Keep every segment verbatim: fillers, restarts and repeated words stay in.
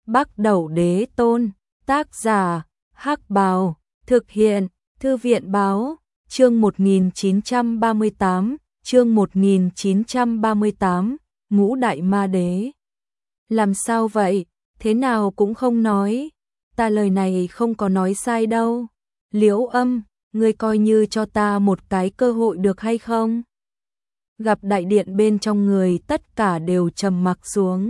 Bắc Đẩu Đế Tôn, tác giả, Hắc Bào, thực hiện, Thư viện báo, chương một nghìn chín trăm ba mươi tám, chương một nghìn chín trăm ba mươi tám, Ngũ Đại Ma Đế. Làm sao vậy, thế nào cũng không nói, ta lời này không có nói sai đâu. Liễu Âm, ngươi coi như cho ta một cái cơ hội được hay không? Gặp đại điện bên trong người tất cả đều trầm mặc xuống.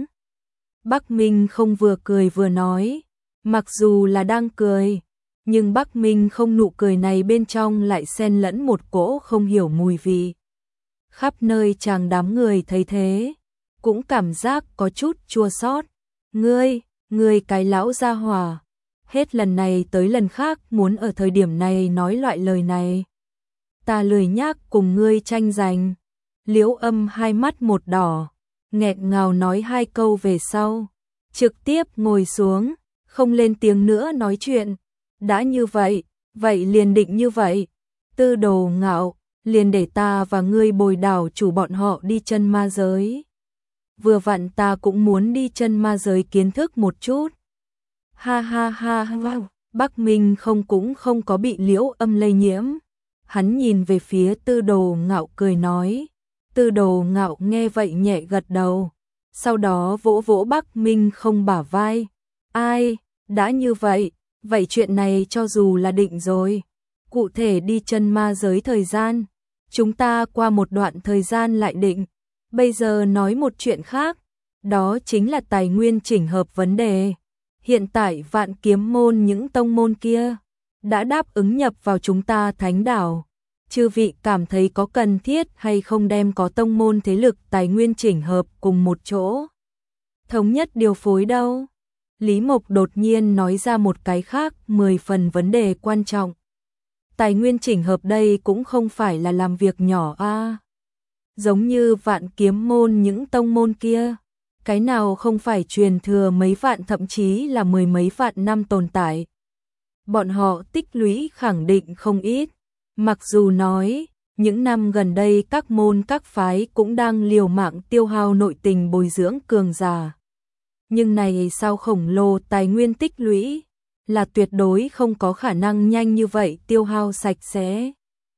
Bắc Minh không vừa cười vừa nói, mặc dù là đang cười, nhưng Bắc Minh không nụ cười này bên trong lại xen lẫn một cỗ không hiểu mùi vị. Khắp nơi chàng đám người thấy thế, cũng cảm giác có chút chua xót. Ngươi, ngươi cái lão gia hỏa, hết lần này tới lần khác muốn ở thời điểm này nói loại lời này. Ta lười nhác cùng ngươi tranh giành. Liễu Âm hai mắt một đỏ, nghẹn ngào nói hai câu về sau, trực tiếp ngồi xuống, không lên tiếng nữa nói chuyện. Đã như vậy, vậy liền định như vậy. Tư Đồ Ngạo, liền để ta và ngươi bồi đảo chủ bọn họ đi chân ma giới. Vừa vặn ta cũng muốn đi chân ma giới kiến thức một chút. Ha ha ha ha, Bắc Minh không cũng không có bị Liễu Âm lây nhiễm. Hắn nhìn về phía Tư Đồ Ngạo cười nói. Tư Đồ Ngạo nghe vậy nhẹ gật đầu, sau đó vỗ vỗ Bắc Minh không bả vai. Ai, đã như vậy, vậy chuyện này cho dù là định rồi. Cụ thể đi chân ma giới thời gian, chúng ta qua một đoạn thời gian lại định. Bây giờ nói một chuyện khác, đó chính là tài nguyên chỉnh hợp vấn đề. Hiện tại Vạn Kiếm môn những tông môn kia đã đáp ứng nhập vào chúng ta Thánh đảo. Chư vị cảm thấy có cần thiết hay không đem có tông môn thế lực tài nguyên chỉnh hợp cùng một chỗ? Thống nhất điều phối đâu? Lý Mộc đột nhiên nói ra một cái khác mười phần vấn đề quan trọng. Tài nguyên chỉnh hợp đây cũng không phải là làm việc nhỏ a. À. Giống như Vạn Kiếm môn những tông môn kia, cái nào không phải truyền thừa mấy vạn thậm chí là mười mấy vạn năm tồn tại. Bọn họ tích lũy khẳng định không ít. Mặc dù nói, những năm gần đây các môn các phái cũng đang liều mạng tiêu hao nội tình bồi dưỡng cường giả. Nhưng này sao khổng lồ tài nguyên tích lũy, là tuyệt đối không có khả năng nhanh như vậy tiêu hao sạch sẽ.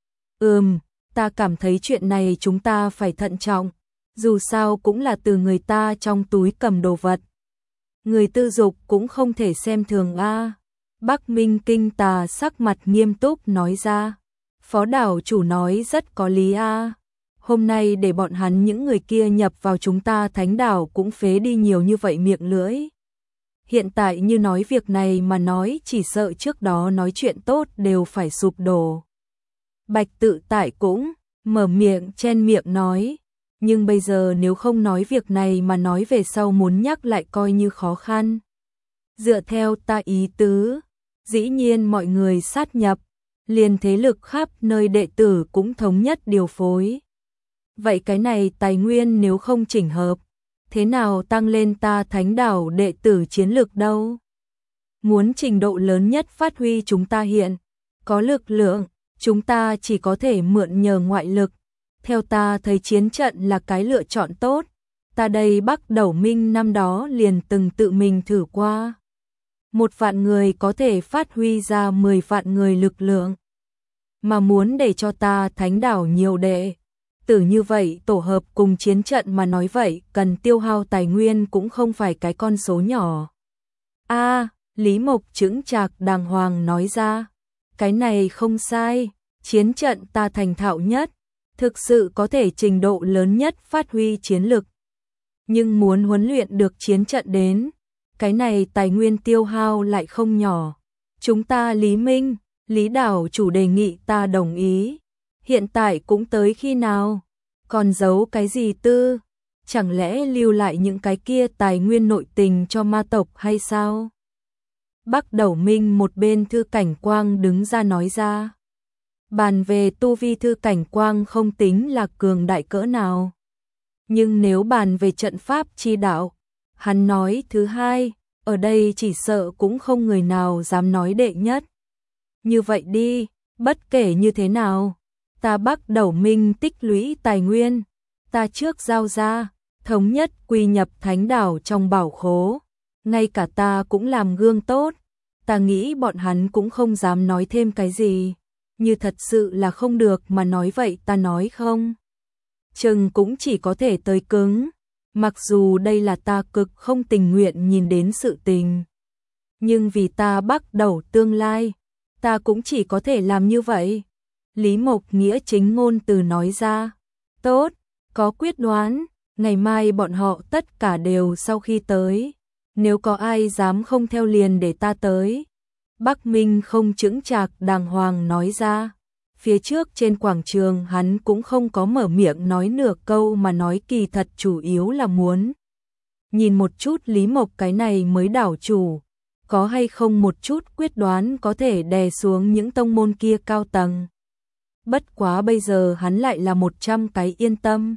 Ừm, ta cảm thấy chuyện này chúng ta phải thận trọng, dù sao cũng là từ người ta trong túi cầm đồ vật. Người tư dục cũng không thể xem thường a. Bắc Minh Kinh Tà sắc mặt nghiêm túc nói ra. Phó đảo chủ nói rất có lý a. Hôm nay để bọn hắn những người kia nhập vào chúng ta Thánh đảo cũng phế đi nhiều như vậy miệng lưỡi. Hiện tại như nói việc này mà nói chỉ sợ trước đó nói chuyện tốt đều phải sụp đổ. Bạch Tự Tại cũng mở miệng chen miệng nói. Nhưng bây giờ nếu không nói việc này mà nói về sau muốn nhắc lại coi như khó khăn. Dựa theo ta ý tứ, dĩ nhiên mọi người sát nhập. Liền thế lực khắp nơi đệ tử cũng thống nhất điều phối. Vậy cái này tài nguyên nếu không chỉnh hợp, thế nào tăng lên ta Thánh đảo đệ tử chiến lược đâu? Muốn trình độ lớn nhất phát huy chúng ta hiện có lực lượng, chúng ta chỉ có thể mượn nhờ ngoại lực. Theo ta thấy chiến trận là cái lựa chọn tốt. Ta đây Bắc Đẩu Minh năm đó liền từng tự mình thử qua. Một vạn người có thể phát huy ra mười vạn người lực lượng. Mà muốn để cho ta Thánh đảo nhiều đệ tử như vậy tổ hợp cùng chiến trận mà nói vậy cần tiêu hao tài nguyên cũng không phải cái con số nhỏ. A, Lý Mộc chững chạc đàng hoàng nói ra. Cái này không sai, chiến trận ta thành thạo nhất, thực sự có thể trình độ lớn nhất phát huy chiến lực. Nhưng muốn huấn luyện được chiến trận đến, cái này tài nguyên tiêu hao lại không nhỏ. Chúng ta Lý Minh, Lý đảo chủ đề nghị ta đồng ý. Hiện tại cũng tới khi nào? Còn giấu cái gì tư? Chẳng lẽ lưu lại những cái kia tài nguyên nội tình cho ma tộc hay sao? Bắc Đẩu Minh một bên Thư Cảnh Quang đứng ra nói ra. Bàn về tu vi Thư Cảnh Quang không tính là cường đại cỡ nào. Nhưng nếu bàn về trận pháp chi đạo, hắn nói thứ hai, ở đây chỉ sợ cũng không người nào dám nói đệ nhất. Như vậy đi, bất kể như thế nào, ta Bắc Đẩu Minh tích lũy tài nguyên, ta trước giao ra, thống nhất quy nhập Thánh đảo trong bảo khố. ngay cả ta cũng làm gương tốt, ta nghĩ bọn hắn cũng không dám nói thêm cái gì, như thật sự là không được mà nói vậy ta nói không. Chừng cũng chỉ có thể tới cứng, mặc dù đây là ta cực không tình nguyện nhìn đến sự tình. Nhưng vì ta bắt đầu tương lai, ta cũng chỉ có thể làm như vậy. Lý Mộc nghĩa chính ngôn từ nói ra. Tốt, có quyết đoán, ngày mai bọn họ tất cả đều sau khi tới. Nếu có ai dám không theo liền để ta tới. Bắc Minh không chững chạc đàng hoàng nói ra. Phía trước trên quảng trường hắn cũng không có mở miệng nói nửa câu mà nói kỳ thật chủ yếu là muốn. Nhìn một chút Lý Mộc cái này mới đảo chủ. Có hay không một chút quyết đoán có thể đè xuống những tông môn kia cao tầng. Bất quá bây giờ hắn lại là một trăm cái yên tâm.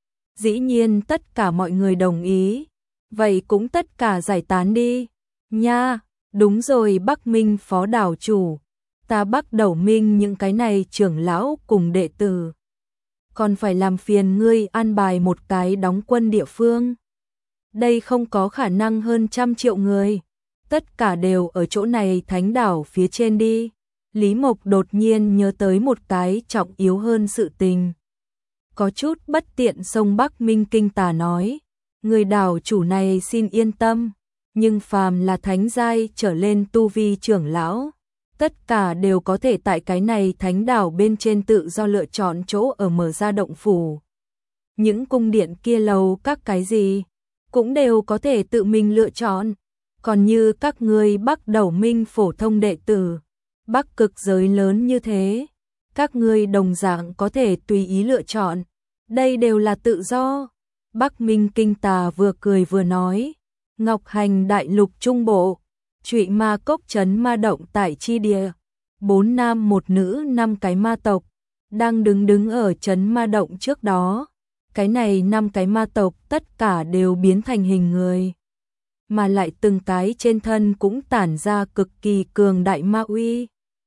Dĩ nhiên tất cả mọi người đồng ý. Vậy cũng tất cả giải tán đi. Nha, đúng rồi Bắc Minh phó đảo chủ. Ta bắt đầu minh những cái này trưởng lão cùng đệ tử. Còn phải làm phiền ngươi an bài một cái đóng quân địa phương. Đây không có khả năng hơn trăm triệu người. Tất cả đều ở chỗ này thánh đảo phía trên đi. Lý Mộc đột nhiên nhớ tới một cái trọng yếu hơn sự tình. Có chút bất tiện sông Bắc Minh kinh tả nói. Người đảo chủ này xin yên tâm. Nhưng phàm là thánh giai trở lên tu vi trưởng lão. Tất cả đều có thể tại cái này thánh đảo bên trên tự do lựa chọn chỗ ở mở ra động phủ. Những cung điện kia lầu các cái gì. Cũng đều có thể tự mình lựa chọn. Còn như các ngươi Bắc Đầu Minh phổ thông đệ tử, Bắc cực giới lớn như thế, các ngươi đồng dạng có thể tùy ý lựa chọn, đây đều là tự do. Bắc Minh kinh tà vừa cười vừa nói, Ngọc Hành đại lục trung bộ, Trụy Ma Cốc trấn ma động tại chi địa, bốn nam một nữ năm cái ma tộc, đang đứng đứng ở trấn ma động trước đó, cái này năm cái ma tộc tất cả đều biến thành hình người. Mà lại từng cái trên thân cũng tản ra cực kỳ cường đại ma uy.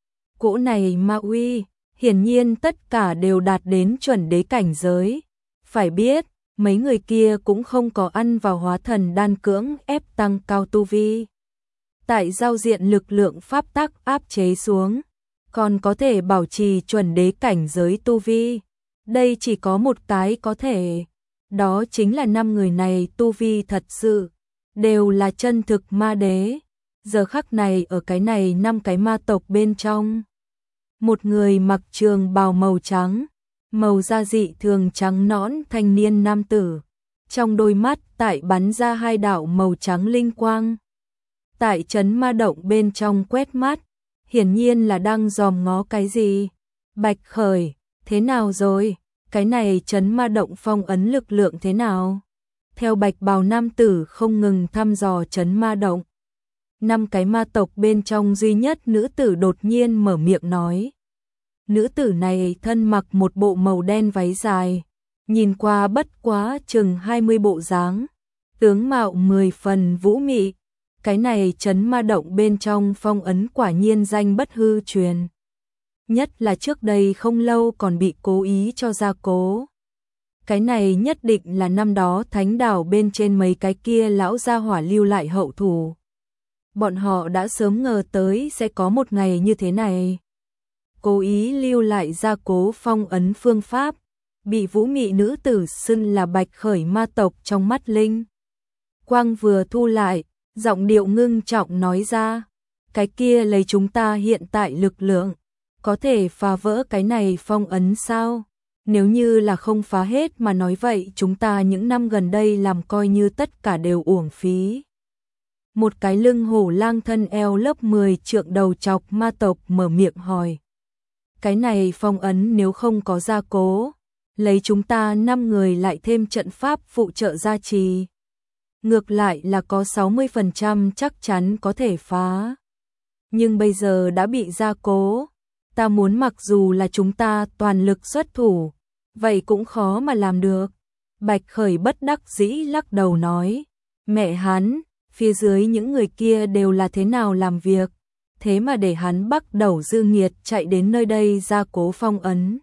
Cỗ này ma uy, hiển nhiên tất cả đều đạt đến chuẩn đế cảnh giới. Phải biết, mấy người kia cũng không có ăn vào hóa thần đan cưỡng ép tăng cao tu vi. Tại giao diện lực lượng pháp tắc áp chế xuống, còn có thể bảo trì chuẩn đế cảnh giới tu vi. Đây chỉ có một cái có thể, đó chính là năm người này tu vi thật sự. Đều là chân thực ma đế. Giờ khắc này ở cái này năm cái ma tộc bên trong. Một người mặc trường bào màu trắng, màu da dị thường trắng nõn thanh niên nam tử. Trong đôi mắt tại bắn ra hai đạo màu trắng linh quang. Tại trấn ma động bên trong quét mắt, hiển nhiên là đang dòm ngó cái gì. Bạch Khởi, thế nào rồi? Cái này trấn ma động phong ấn lực lượng thế nào? Theo bạch bào nam tử không ngừng thăm dò trấn ma động. Năm cái ma tộc bên trong duy nhất nữ tử đột nhiên mở miệng nói. Nữ tử này thân mặc một bộ màu đen váy dài, nhìn qua bất quá chừng hai mươi bộ dáng, tướng mạo mười phần vũ mị. Cái này trấn ma động bên trong phong ấn quả nhiên danh bất hư truyền. Nhất là trước đây không lâu còn bị cố ý cho gia cố. Cái này nhất định là năm đó thánh đảo bên trên mấy cái kia lão gia hỏa lưu lại hậu thủ. Bọn họ đã sớm ngờ tới sẽ có một ngày như thế này. Cố ý lưu lại gia cố phong ấn phương pháp, bị vũ mị nữ tử xưng là Bạch Khởi ma tộc trong mắt linh. Quang vừa thu lại, giọng điệu ngưng trọng nói ra, cái kia lấy chúng ta hiện tại lực lượng, có thể phá vỡ cái này phong ấn sao? Nếu như là không phá hết mà nói vậy chúng ta những năm gần đây làm coi như tất cả đều uổng phí. Một cái lưng hổ lang thân eo lớp mười trượng đầu chọc ma tộc mở miệng hỏi. Cái này phong ấn nếu không có gia cố, lấy chúng ta năm người lại thêm trận pháp phụ trợ gia trì. Ngược lại là có sáu mươi phần trăm chắc chắn có thể phá. Nhưng bây giờ đã bị gia cố. Ta muốn mặc dù là chúng ta toàn lực xuất thủ, vậy cũng khó mà làm được. Bạch Khởi bất đắc dĩ lắc đầu nói, mẹ hắn, phía dưới những người kia đều là thế nào làm việc, thế mà để hắn bắt đầu dư nghiệt chạy đến nơi đây gia cố phong ấn.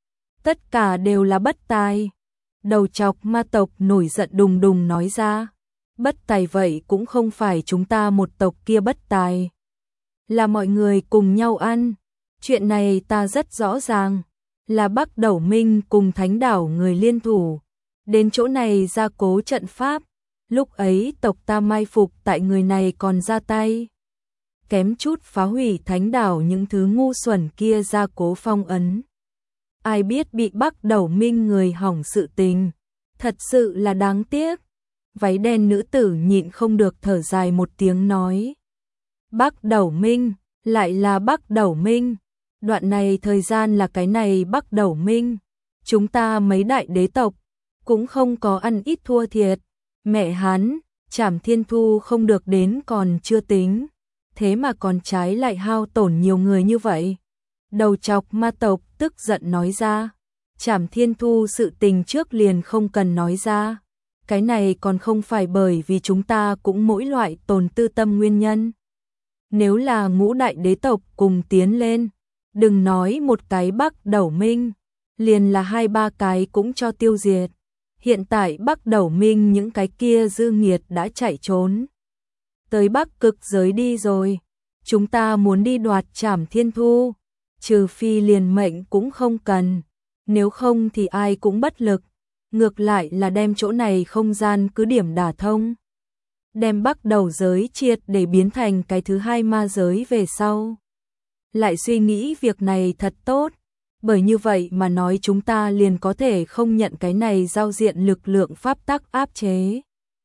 Tất cả đều là bất tài. Đầu chọc ma tộc nổi giận đùng đùng nói ra, Bất tài vậy cũng không phải chúng ta một tộc kia bất tài. Là mọi người cùng nhau ăn. Chuyện này ta rất rõ ràng. Là Bắc Đẩu Minh cùng Thánh Đảo người liên thủ. Đến chỗ này gia cố trận pháp. Lúc ấy tộc ta mai phục tại người này còn ra tay. Kém chút phá hủy Thánh Đảo những thứ ngu xuẩn kia gia cố phong ấn. Ai biết bị Bắc Đẩu Minh người hỏng sự tình. Thật sự là đáng tiếc. Váy đen nữ tử nhịn không được thở dài một tiếng nói. Bắc Đẩu Minh, lại là Bắc Đẩu Minh. Đoạn này thời gian là cái này Bắc Đẩu Minh. Chúng ta mấy đại đế tộc, cũng không có ăn ít thua thiệt. Mẹ hắn, Trảm Thiên Thu không được đến còn chưa tính. Thế mà còn trái lại hao tổn nhiều người như vậy. Đầu chọc ma tộc tức giận nói ra. Trảm Thiên Thu sự tình trước liền không cần nói ra. Cái này còn không phải bởi vì chúng ta cũng mỗi loại tồn tư tâm nguyên nhân. Nếu là ngũ đại đế tộc cùng tiến lên, đừng nói một cái Bắc Đẩu Minh, liền là hai ba cái cũng cho tiêu diệt. Hiện tại Bắc Đẩu Minh những cái kia dư nghiệt đã chạy trốn. Tới Bắc Cực giới đi rồi, chúng ta muốn đi đoạt Trảm Thiên Thu, trừ phi liền mệnh cũng không cần, nếu không thì ai cũng bất lực. Ngược lại là đem chỗ này không gian cứ điểm đả thông. Đem Bắc Đầu giới triệt để biến thành cái thứ hai ma giới về sau. Lại suy nghĩ việc này thật tốt, bởi như vậy mà nói chúng ta liền có thể không nhận cái này giao diện lực lượng pháp tắc áp chế.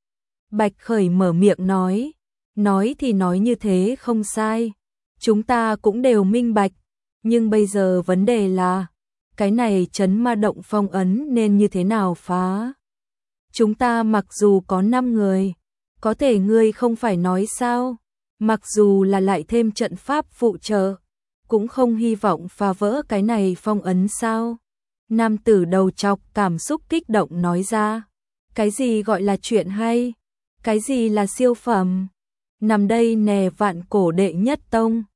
Bạch Khởi mở miệng nói, nói thì nói như thế không sai, chúng ta cũng đều minh bạch, nhưng bây giờ vấn đề là, cái này trấn ma động phong ấn nên như thế nào phá? Chúng ta mặc dù có năm người, có thể ngươi không phải nói sao, mặc dù là lại thêm trận pháp phụ trợ, cũng không hy vọng phá vỡ cái này phong ấn sao? Nam tử đầu chọc cảm xúc kích động nói ra, cái gì gọi là chuyện hay? Cái gì là siêu phẩm? Nằm đây nè vạn cổ đệ nhất tông,